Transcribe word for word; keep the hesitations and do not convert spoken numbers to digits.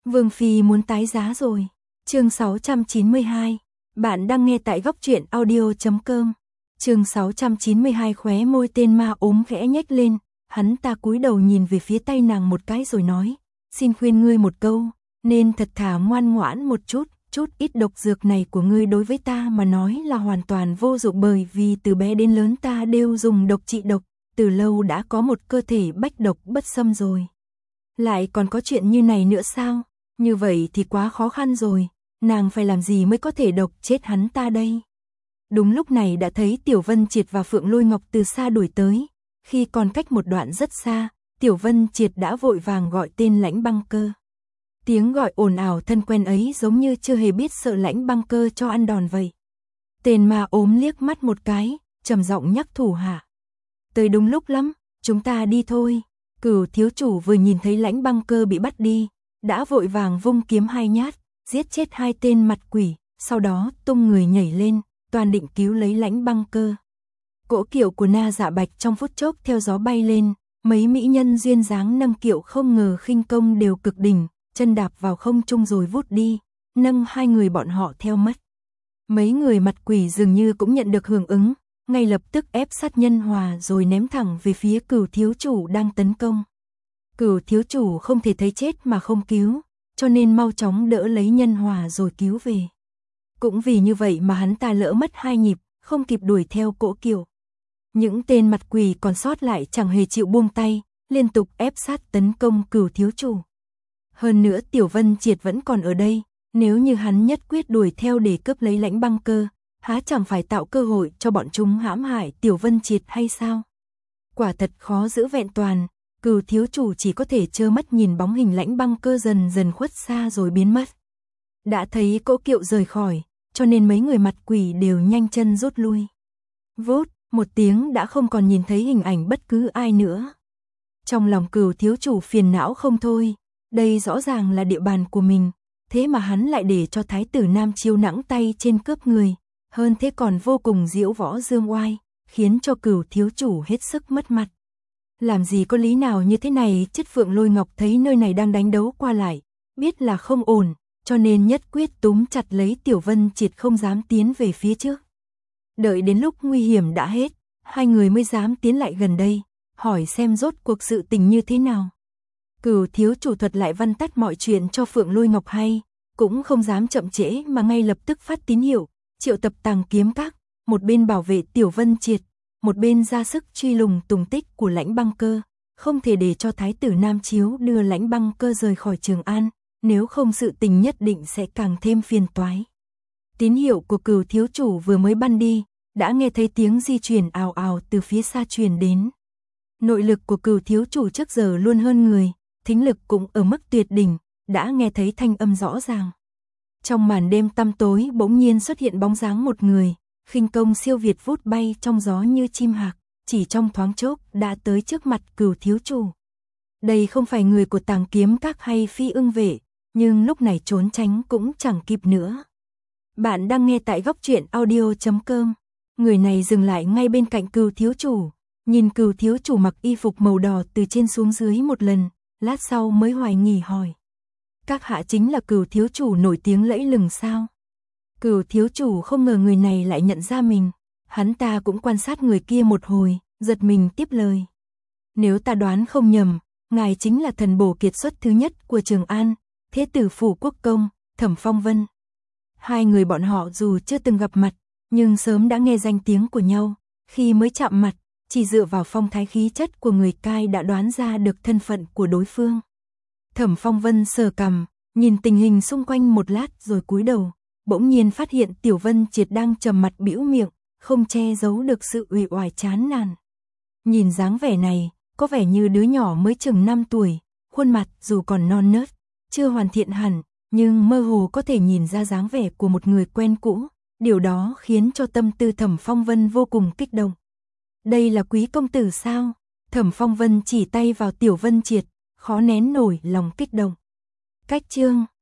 Vương Phi muốn tái giá rồi. Chương sáu trăm chín mươi hai. Bạn đang nghe tại góc truyện audio chấm com. Chương sáu trăm chín mươi hai. Khóe môi tên ma ốm khẽ nhếch lên, hắn ta cúi đầu nhìn về phía tay nàng một cái rồi nói, xin khuyên ngươi một câu, nên thật thà ngoan ngoãn một chút, chút ít độc dược này của ngươi đối với ta mà nói là hoàn toàn vô dụng, bởi vì từ bé đến lớn ta đều dùng độc trị độc, từ lâu đã có một cơ thể bách độc bất xâm rồi. Lại còn có chuyện như này nữa sao? Như vậy thì quá khó khăn rồi, nàng phải làm gì mới có thể độc chết hắn ta đây? Đúng lúc này đã thấy Tiểu Vân Triệt và Phượng Lôi Ngọc từ xa đuổi tới, khi còn cách một đoạn rất xa, Tiểu Vân Triệt đã vội vàng gọi tên Lãnh Băng Cơ. Tiếng gọi ồn ào thân quen ấy giống như chưa hề biết sợ Lãnh Băng Cơ cho ăn đòn vậy. Tên ma ốm liếc mắt một cái, trầm giọng nhắc thủ hạ. Tới đúng lúc lắm, chúng ta đi thôi. Cửu thiếu chủ vừa nhìn thấy Lãnh Băng Cơ bị bắt đi, đã vội vàng vung kiếm hai nhát, giết chết hai tên mặt quỷ, sau đó tung người nhảy lên, toàn định cứu lấy Lãnh Băng Cơ. Cỗ kiệu của Na Dạ Bạch trong phút chốc theo gió bay lên, mấy mỹ nhân duyên dáng nâng kiệu không ngờ khinh công đều cực đỉnh, chân đạp vào không trung rồi vút đi, nâng hai người bọn họ theo mất. Mấy người mặt quỷ dường như cũng nhận được hưởng ứng, ngay lập tức ép sát Nhân Hòa rồi ném thẳng về phía Cửu thiếu chủ đang tấn công. Cửu thiếu chủ không thể thấy chết mà không cứu, cho nên mau chóng đỡ lấy Nhân Hòa rồi cứu về. Cũng vì như vậy mà hắn ta lỡ mất hai nhịp, không kịp đuổi theo cỗ kiệu. Những tên mặt quỷ còn sót lại chẳng hề chịu buông tay, liên tục ép sát tấn công Cửu thiếu chủ. Hơn nữa Tiểu Vân Triệt vẫn còn ở đây, nếu như hắn nhất quyết đuổi theo để cướp lấy Lãnh Băng Cơ, há chẳng phải tạo cơ hội cho bọn chúng hãm hại Tiểu Vân Triệt hay sao? Quả thật khó giữ vẹn toàn, Cửu thiếu chủ chỉ có thể trơ mắt nhìn bóng hình Lãnh Băng Cơ dần dần khuất xa rồi biến mất. Đã thấy cỗ kiệu rời khỏi, cho nên mấy người mặt quỷ đều nhanh chân rút lui. Vút, một tiếng đã không còn nhìn thấy hình ảnh bất cứ ai nữa. Trong lòng Cửu thiếu chủ phiền não không thôi, đây rõ ràng là địa bàn của mình, thế mà hắn lại để cho thái tử Nam Chiêu nặng tay trên cướp người, hơn thế còn vô cùng diễu võ dương oai, khiến cho Cửu thiếu chủ hết sức mất mặt. Làm gì có lý nào như thế này chứ? Phượng Lôi Ngọc thấy nơi này đang đánh đấu qua lại, biết là không ổn, cho nên nhất quyết túm chặt lấy Tiểu Vân Triệt không dám tiến về phía trước. Đợi đến lúc nguy hiểm đã hết, hai người mới dám tiến lại gần đây, hỏi xem rốt cuộc sự tình như thế nào. Cửu thiếu chủ thuật lại văn tắt mọi chuyện cho Phượng Lôi Ngọc hay, cũng không dám chậm trễ mà ngay lập tức phát tín hiệu, triệu tập Tàng Kiếm Các, một bên bảo vệ Tiểu Vân Triệt, một bên ra sức truy lùng tùng tích của Lãnh Băng Cơ, không thể để cho thái tử Nam Chiếu đưa Lãnh Băng Cơ rời khỏi Trường An, nếu không sự tình nhất định sẽ càng thêm phiền toái. Tín hiệu của Cửu thiếu chủ vừa mới ban đi, đã nghe thấy tiếng di chuyển ào ào từ phía xa truyền đến. Nội lực của Cửu thiếu chủ trước giờ luôn hơn người, thính lực cũng ở mức tuyệt đỉnh, đã nghe thấy thanh âm rõ ràng. Trong màn đêm tăm tối bỗng nhiên xuất hiện bóng dáng một người, khinh công siêu việt vút bay trong gió như chim hạc, chỉ trong thoáng chốc đã tới trước mặt Cửu thiếu chủ. Đây không phải người của Tàng Kiếm Các hay Phi Ưng Vệ, nhưng lúc này trốn tránh cũng chẳng kịp nữa. Bạn đang nghe tại góc truyện audio chấm com. Người này dừng lại ngay bên cạnh Cửu thiếu chủ, nhìn Cửu thiếu chủ mặc y phục màu đỏ từ trên xuống dưới một lần, lát sau mới hoài nghi hỏi. Các hạ chính là Cửu thiếu chủ nổi tiếng lẫy lừng sao? Cửu thiếu chủ không ngờ người này lại nhận ra mình, hắn ta cũng quan sát người kia một hồi, giật mình tiếp lời. Nếu ta đoán không nhầm, ngài chính là thần bổ kiệt xuất thứ nhất của Trường An, Thế tử Phủ Quốc Công, Thẩm Phong Vân. Hai người bọn họ dù chưa từng gặp mặt, nhưng sớm đã nghe danh tiếng của nhau, khi mới chạm mặt, chỉ dựa vào phong thái khí chất của người cai đã đoán ra được thân phận của đối phương. Thẩm Phong Vân sờ cằm, nhìn tình hình xung quanh một lát rồi cúi đầu, bỗng nhiên phát hiện Tiểu Vân Triệt đang trầm mặt bĩu miệng, không che giấu được sự uể oải chán nản. Nhìn dáng vẻ này, có vẻ như đứa nhỏ mới chừng năm tuổi, khuôn mặt dù còn non nớt, chưa hoàn thiện hẳn, nhưng mơ hồ có thể nhìn ra dáng vẻ của một người quen cũ, điều đó khiến cho tâm tư Thẩm Phong Vân vô cùng kích động. Đây là quý công tử sao? Thẩm Phong Vân chỉ tay vào Tiểu Vân Triệt, khó nén nổi lòng kích động. Cách chương